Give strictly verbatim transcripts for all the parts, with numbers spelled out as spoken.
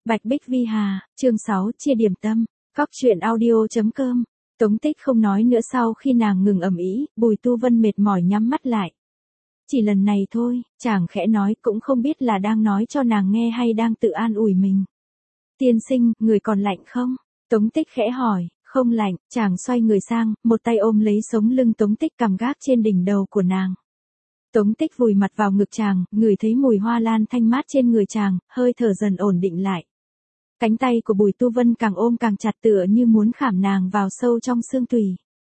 Bạch Bích Vi Hà, chương sáu, chia điểm tâm, Cóc truyện audio chấm com. Tống Tích không nói nữa sau khi nàng ngừng ầm ĩ, Bùi Tu Vân mệt mỏi nhắm mắt lại. Chỉ lần này thôi, chàng khẽ nói, cũng không biết là đang nói cho nàng nghe hay đang tự an ủi mình. Tiên sinh, người còn lạnh không? Tống Tích khẽ hỏi. Không lạnh, chàng xoay người sang, một tay ôm lấy sống lưng Tống Tích cằm gác trên đỉnh đầu của nàng. Tống Tích vùi mặt vào ngực chàng, ngửi thấy mùi hoa lan thanh mát trên người chàng, hơi thở dần ổn định lại. Cánh tay của Bùi Tu Vân càng ôm càng chặt tựa như muốn khảm nàng vào sâu trong xương tủy.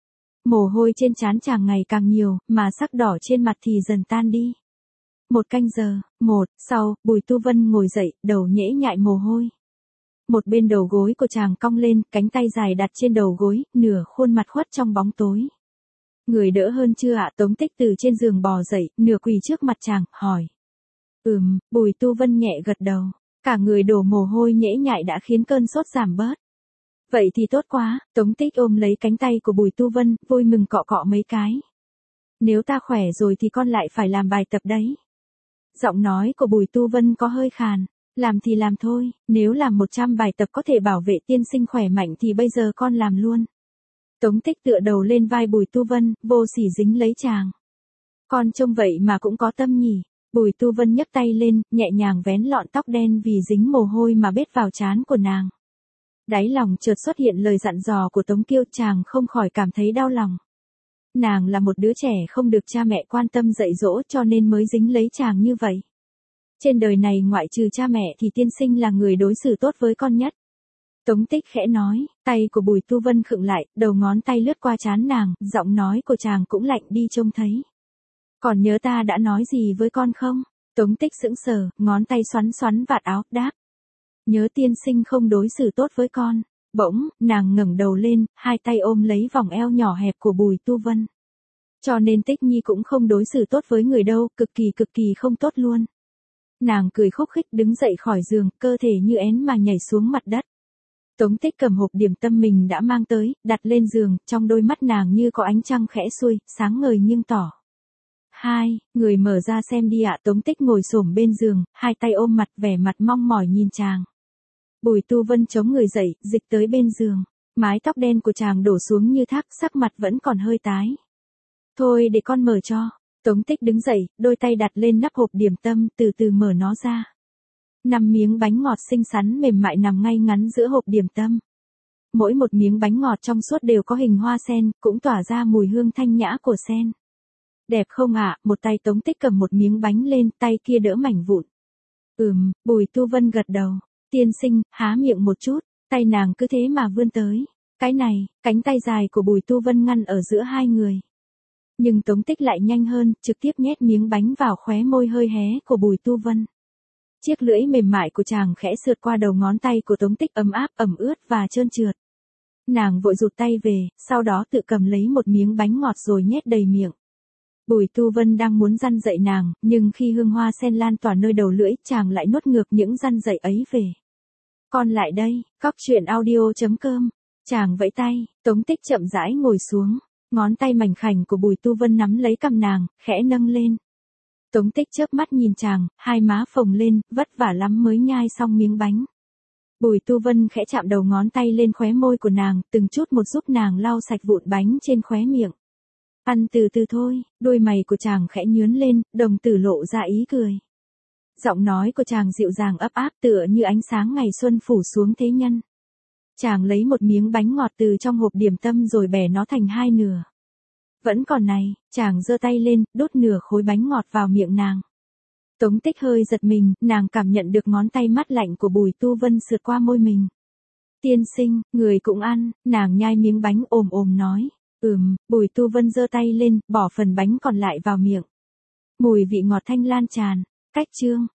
Mồ hôi trên trán chàng ngày càng nhiều, mà sắc đỏ trên mặt thì dần tan đi. Một canh giờ, một, sau, Bùi Tu Vân ngồi dậy, đầu nhễ nhại mồ hôi. Một bên đầu gối của chàng cong lên, cánh tay dài đặt trên đầu gối, nửa khuôn mặt khuất trong bóng tối. Người đỡ hơn chưa ạ? Tống Tích từ trên giường bò dậy, nửa quỳ trước mặt chàng, hỏi. Ừm, Bùi Tu Vân nhẹ gật đầu. Cả người đổ mồ hôi nhễ nhại đã khiến cơn sốt giảm bớt. Vậy thì tốt quá, Tống Tích ôm lấy cánh tay của Bùi Tu Vân, vui mừng cọ cọ mấy cái. Nếu ta khỏe rồi thì con lại phải làm bài tập đấy. Giọng nói của Bùi Tu Vân có hơi khàn. Làm thì làm thôi, nếu làm một trăm bài tập có thể bảo vệ tiên sinh khỏe mạnh thì bây giờ con làm luôn. Tống Tích tựa đầu lên vai Bùi Tu Vân, vô sỉ dính lấy chàng. Con trông vậy mà cũng có tâm nhỉ. Bùi Tu Vân nhấc tay lên, nhẹ nhàng vén lọn tóc đen vì dính mồ hôi mà bết vào trán của nàng. Đáy lòng chợt xuất hiện lời dặn dò của Tống Kiêu, chàng không khỏi cảm thấy đau lòng. Nàng là một đứa trẻ không được cha mẹ quan tâm dạy dỗ cho nên mới dính lấy chàng như vậy. Trên đời này ngoại trừ cha mẹ thì tiên sinh là người đối xử tốt với con nhất. Tống Tích khẽ nói, tay của Bùi Tu Vân khựng lại, đầu ngón tay lướt qua trán nàng, giọng nói của chàng cũng lạnh đi trông thấy. Còn nhớ ta đã nói gì với con không? Tống Tích sững sờ, ngón tay xoắn xoắn vạt áo, đáp. Nhớ tiên sinh không đối xử tốt với con. Bỗng, nàng ngẩng đầu lên, hai tay ôm lấy vòng eo nhỏ hẹp của Bùi Tu Vân. Cho nên Tích Nhi cũng không đối xử tốt với người đâu, cực kỳ cực kỳ không tốt luôn. Nàng cười khúc khích đứng dậy khỏi giường, cơ thể như én mà nhảy xuống mặt đất. Tống Tích cầm hộp điểm tâm mình đã mang tới, đặt lên giường, trong đôi mắt nàng như có ánh trăng khẽ xuôi, sáng ngời nhưng tỏ. Hai, người mở ra xem đi ạ. Tống Tích ngồi xổm bên giường, hai tay ôm mặt, vẻ mặt mong mỏi nhìn chàng. Bùi Tu Vân chống người dậy, dịch tới bên giường. Mái tóc đen của chàng đổ xuống như thác, sắc mặt vẫn còn hơi tái. Thôi để con mở cho. Tống Tích đứng dậy, đôi tay đặt lên nắp hộp điểm tâm, từ từ mở nó ra. Năm miếng bánh ngọt xinh xắn mềm mại nằm ngay ngắn giữa hộp điểm tâm. Mỗi một miếng bánh ngọt trong suốt đều có hình hoa sen, cũng tỏa ra mùi hương thanh nhã của sen. Đẹp không ạ? Một tay Tống Tích cầm một miếng bánh lên, tay kia đỡ mảnh vụn. Ừm, Bùi Tu Vân gật đầu. Tiên sinh, há miệng một chút, tay nàng cứ thế mà vươn tới. Cái này, cánh tay dài của Bùi Tu Vân ngăn ở giữa hai người. Nhưng Tống Tích lại nhanh hơn, trực tiếp nhét miếng bánh vào khóe môi hơi hé của Bùi Tu Vân. Chiếc lưỡi mềm mại của chàng khẽ sượt qua đầu ngón tay của Tống Tích, ấm áp, ẩm ướt và trơn trượt. Nàng vội rụt tay về, sau đó tự cầm lấy một miếng bánh ngọt rồi nhét đầy miệng. Bùi Tu Vân đang muốn răn dạy nàng, nhưng khi hương hoa sen lan tỏa nơi đầu lưỡi, chàng lại nuốt ngược những răn dạy ấy về. Con lại đây, Cóc truyện audio chấm com. Chàng vẫy tay, Tống Tích chậm rãi ngồi xuống. Ngón tay mảnh khảnh của Bùi Tu Vân nắm lấy cằm nàng, khẽ nâng lên. Tống Tích chớp mắt nhìn chàng, hai má phồng lên, vất vả lắm mới nhai xong miếng bánh. Bùi Tu Vân khẽ chạm đầu ngón tay lên khóe môi của nàng, từng chút một giúp nàng lau sạch vụn bánh trên khóe miệng. Ăn từ từ thôi, đôi mày của chàng khẽ nhướn lên, đồng tử lộ ra ý cười. Giọng nói của chàng dịu dàng ấp áp tựa như ánh sáng ngày xuân phủ xuống thế nhân. Chàng lấy một miếng bánh ngọt từ trong hộp điểm tâm rồi bẻ nó thành hai nửa. Vẫn còn này, chàng giơ tay lên, đút nửa khối bánh ngọt vào miệng nàng. Tống Tích hơi giật mình, nàng cảm nhận được ngón tay mát lạnh của Bùi Tu Vân sượt qua môi mình. Tiên sinh, người cũng ăn, nàng nhai miếng bánh ồm ồm nói. Ừm, Bùi Tu Vân giơ tay lên, bỏ phần bánh còn lại vào miệng. Mùi vị ngọt thanh lan tràn. Cách chương.